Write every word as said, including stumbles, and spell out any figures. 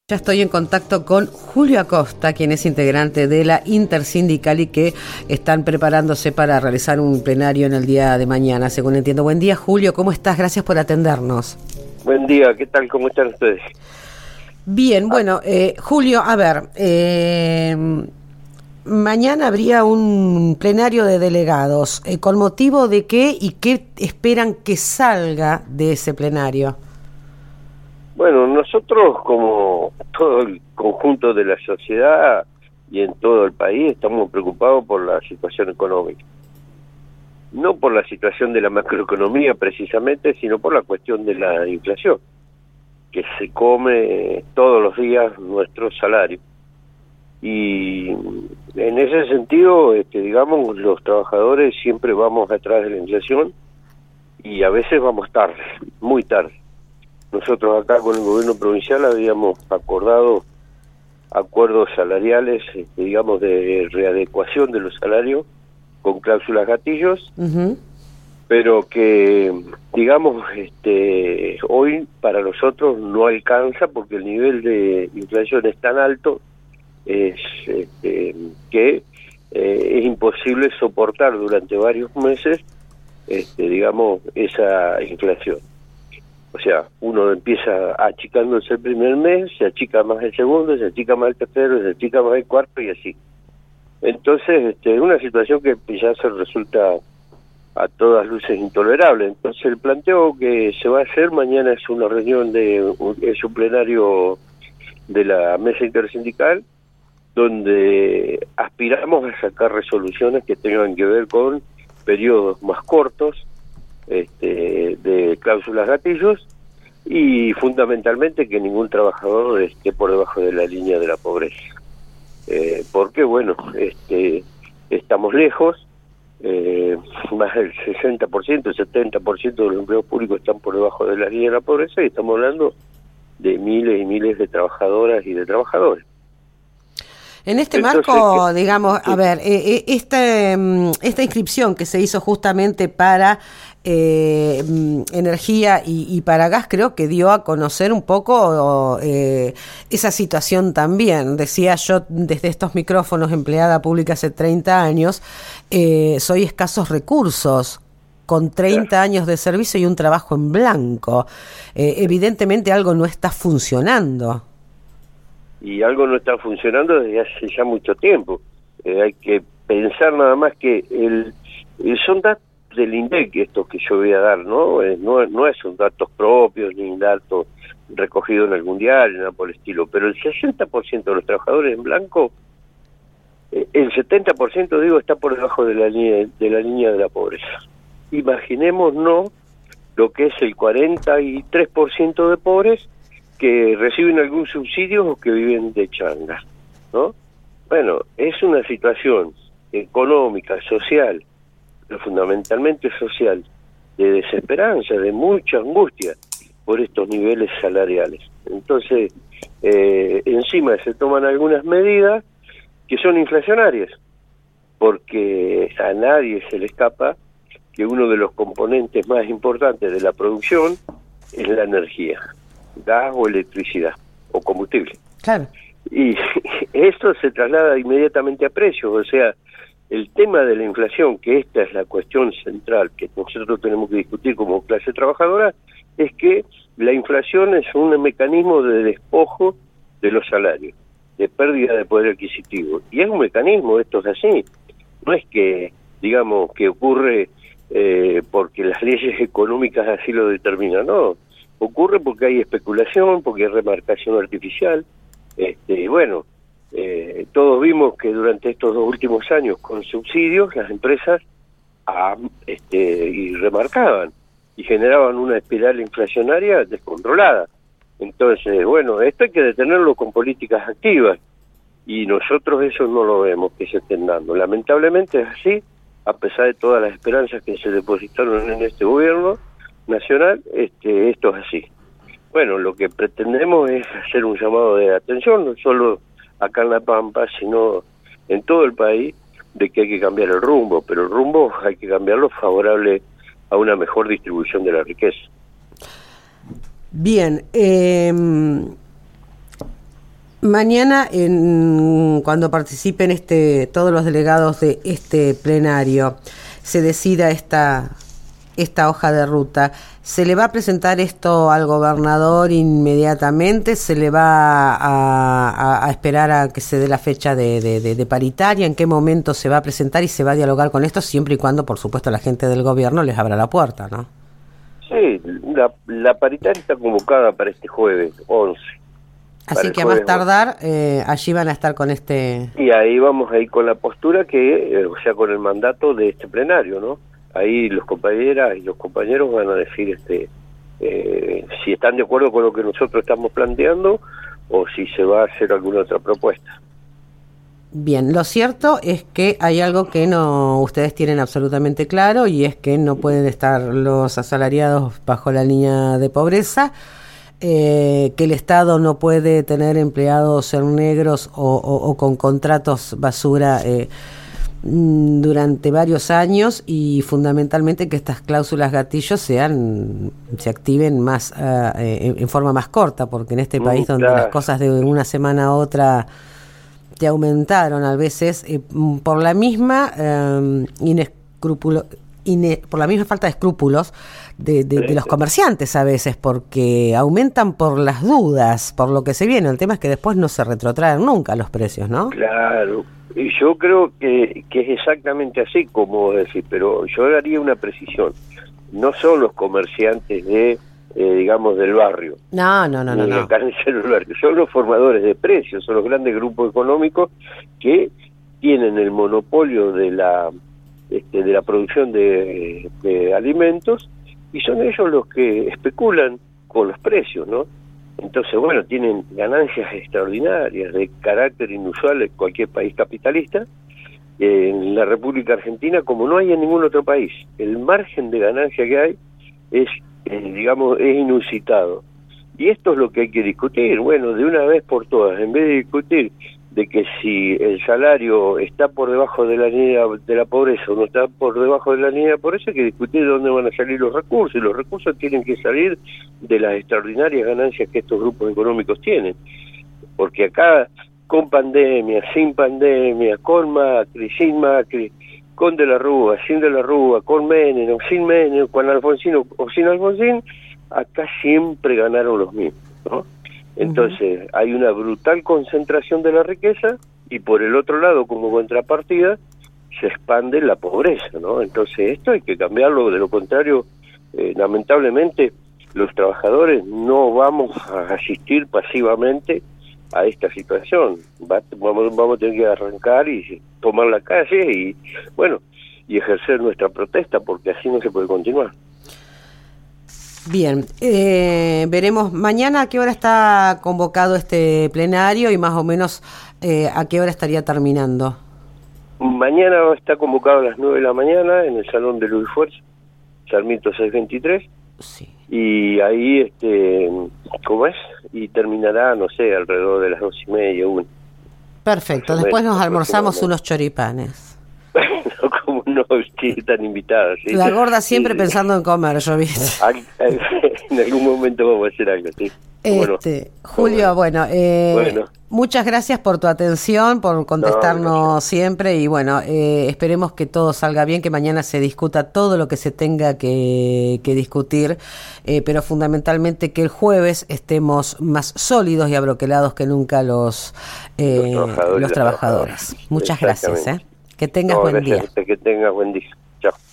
Ya estoy en contacto con Julio Acosta, quien es integrante de la Intersindical y que están preparándose para realizar un plenario en el día de mañana, según entiendo. Buen día, Julio, ¿cómo estás? Gracias por atendernos. Buen día, ¿qué tal? ¿Cómo están ustedes? Bien, bueno, eh, Julio, a ver, eh, mañana habría un plenario de delegados. Eh, ¿Con motivo de qué y qué esperan que salga de ese plenario? Bueno, nosotros como todo el conjunto de la sociedad y en todo el país estamos preocupados por la situación económica. No por la situación de la macroeconomía precisamente, sino por la cuestión de la inflación, que se come todos los días nuestro salario. Y en ese sentido, este, digamos, los trabajadores siempre vamos atrás de la inflación y a veces vamos tarde, muy tarde. Nosotros acá con el gobierno provincial habíamos acordado acuerdos salariales, este, digamos, de readecuación de los salarios con cláusulas gatillos, uh-huh. pero que, digamos, este, hoy para nosotros no alcanza porque el nivel de inflación es tan alto es, este, que eh, es imposible soportar durante varios meses, este, digamos, esa inflación. O sea, uno empieza achicándose el primer mes, se achica más el segundo, se achica más el tercero, se achica más el cuarto y así. Entonces, este, es una situación que ya se resulta a todas luces intolerable. Entonces, el planteo que se va a hacer mañana es una reunión de es un plenario de la mesa intersindical, donde aspiramos a sacar resoluciones que tengan que ver con periodos más cortos, Este, de cláusulas gatillos y fundamentalmente que ningún trabajador esté por debajo de la línea de la pobreza, eh, porque bueno, este, estamos lejos, eh, más del sesenta por ciento, setenta por ciento de los empleos públicos están por debajo de la línea de la pobreza y estamos hablando de miles y miles de trabajadoras y de trabajadores. En este Entonces, marco, que, digamos, sí. a ver, eh, este, esta inscripción que se hizo justamente para eh, energía y, y para gas, creo que dio a conocer un poco eh, esa situación también. Decía yo desde estos micrófonos, empleada pública hace treinta años, eh, soy escasos recursos, con treinta claro. años de servicio y un trabajo en blanco. Eh, evidentemente algo no está funcionando. Y algo no está funcionando desde hace ya mucho tiempo. Eh, hay que pensar nada más que el, el son datos del INDEC estos que yo voy a dar, ¿no? Eh, no, no son datos propios ni datos recogidos en algún diario, nada por el estilo, pero el sesenta por ciento de los trabajadores en blanco, eh, el setenta por ciento digo está por debajo de la línea de la línea de la pobreza. Imaginémonos lo que es el cuarenta y tres por ciento de pobres que reciben algún subsidio o que viven de changa, ¿no? Bueno, es una situación económica, social, pero fundamentalmente social, de desesperanza, de mucha angustia por estos niveles salariales. Entonces, eh, encima se toman algunas medidas que son inflacionarias, porque a nadie se le escapa que uno de los componentes más importantes de la producción es la energía, gas o electricidad o combustible. Claro. Y esto se traslada inmediatamente a precios, o sea, el tema de la inflación, que esta es la cuestión central que nosotros tenemos que discutir como clase trabajadora, es que la inflación es un mecanismo de despojo de los salarios, de pérdida de poder adquisitivo. Y es un mecanismo, esto es así. No es que, digamos, que ocurre eh, porque las leyes económicas así lo determinan, no. Ocurre porque hay especulación, porque hay remarcación artificial. Este, bueno, eh, todos vimos que durante estos dos últimos años con subsidios las empresas ah, este, y remarcaban y generaban una espiral inflacionaria descontrolada. Entonces, bueno, esto hay que detenerlo con políticas activas y nosotros eso no lo vemos que se estén dando. Lamentablemente es así, a pesar de todas las esperanzas que se depositaron en este gobierno nacional, este, esto es así. Bueno, lo que pretendemos es hacer un llamado de atención, no solo acá en La Pampa, sino en todo el país, de que hay que cambiar el rumbo, pero el rumbo hay que cambiarlo favorable a una mejor distribución de la riqueza. Bien, eh, Mañana, en, cuando participen este, todos los delegados de este plenario, se decida esta, esta hoja de ruta, ¿se le va a presentar esto al gobernador inmediatamente? ¿Se le va a, a, a esperar a que se dé la fecha de, de, de, de paritaria? ¿En qué momento se va a presentar y se va a dialogar con esto? Siempre y cuando, por supuesto, la gente del gobierno les abra la puerta, ¿no? Sí, la, la paritaria está convocada para este jueves once. Así que a más tardar, eh, allí van a estar con este... Y ahí vamos a ir con la postura que, eh, o sea, con el mandato de este plenario, ¿no? Ahí los compañeras y los compañeros van a decir este eh, si están de acuerdo con lo que nosotros estamos planteando o si se va a hacer alguna otra propuesta. Bien, lo cierto es que hay algo que no ustedes tienen absolutamente claro, y es que no pueden estar los asalariados bajo la línea de pobreza, eh, que el Estado no puede tener empleados en negros o, o, o con contratos basura eh, durante varios años, y fundamentalmente que estas cláusulas gatillos sean se activen más uh, en, en forma más corta, porque en este país donde las cosas de una semana a otra te aumentaron a veces eh, por la misma eh, inescrupulo, ine, por la misma falta de escrúpulos de, de, de los comerciantes a veces, porque aumentan por las dudas, por lo que se viene. El tema es que después no se retrotraen nunca los precios, ¿no? Claro, y yo creo que, que es exactamente así como decir, pero yo daría una precisión. No son los comerciantes de Eh, digamos, del barrio. No, no, no, no. no. Del barrio. Son los formadores de precios, son los grandes grupos económicos que tienen el monopolio de la este, de la producción de, de alimentos, y son ellos los que especulan con los precios, ¿no? Entonces, bueno, tienen ganancias extraordinarias de carácter inusual en cualquier país capitalista. En la República Argentina, como no hay en ningún otro país, el margen de ganancia que hay es Eh, digamos, es inusitado. Y esto es lo que hay que discutir, bueno, de una vez por todas, en vez de discutir de que si el salario está por debajo de la línea de la pobreza o no está por debajo de la línea de la pobreza, hay que discutir de dónde van a salir los recursos, y los recursos tienen que salir de las extraordinarias ganancias que estos grupos económicos tienen. Porque acá, con pandemia, sin pandemia, con Macri, sin Macri, con De la Rúa, sin De la Rúa, con Menem o sin Menem, con Alfonsín o, o sin Alfonsín, acá siempre ganaron los mismos, ¿no? Entonces, uh-huh. hay una brutal concentración de la riqueza, y por el otro lado, como contrapartida, se expande la pobreza, ¿no? Entonces, esto hay que cambiarlo, de lo contrario, eh, lamentablemente, los trabajadores no vamos a asistir pasivamente a esta situación. Va, vamos, vamos a tener que arrancar y tomar la calle y, bueno, y ejercer nuestra protesta, porque así no se puede continuar. Bien, eh, veremos mañana a qué hora está convocado este plenario y más o menos eh, a qué hora estaría terminando. Mañana está convocado a las nueve de la mañana en el Salón de Luis Fuerza, Sarmiento seiscientos veintitrés. Sí. Y ahí, este, ¿cómo es? Y terminará, no sé, alrededor de las dos y media, una. Perfecto, después nos almorzamos unos choripanes. Bueno, como no, sí, están invitados. ¿Sí? La gorda siempre sí. Pensando en comer, yo vi. En algún momento vamos a hacer algo, sí. Este, bueno, Julio, bueno, eh, bueno, muchas gracias por tu atención, por contestarnos no, no. siempre, y bueno, eh, esperemos que todo salga bien, que mañana se discuta todo lo que se tenga que, que discutir, eh, pero fundamentalmente que el jueves estemos más sólidos y abroquelados que nunca los, eh, los trabajadores. Los trabajadores. Muchas gracias, ¿eh? Que tengas no, buen gracias, día. Que tengas buen día. Chao.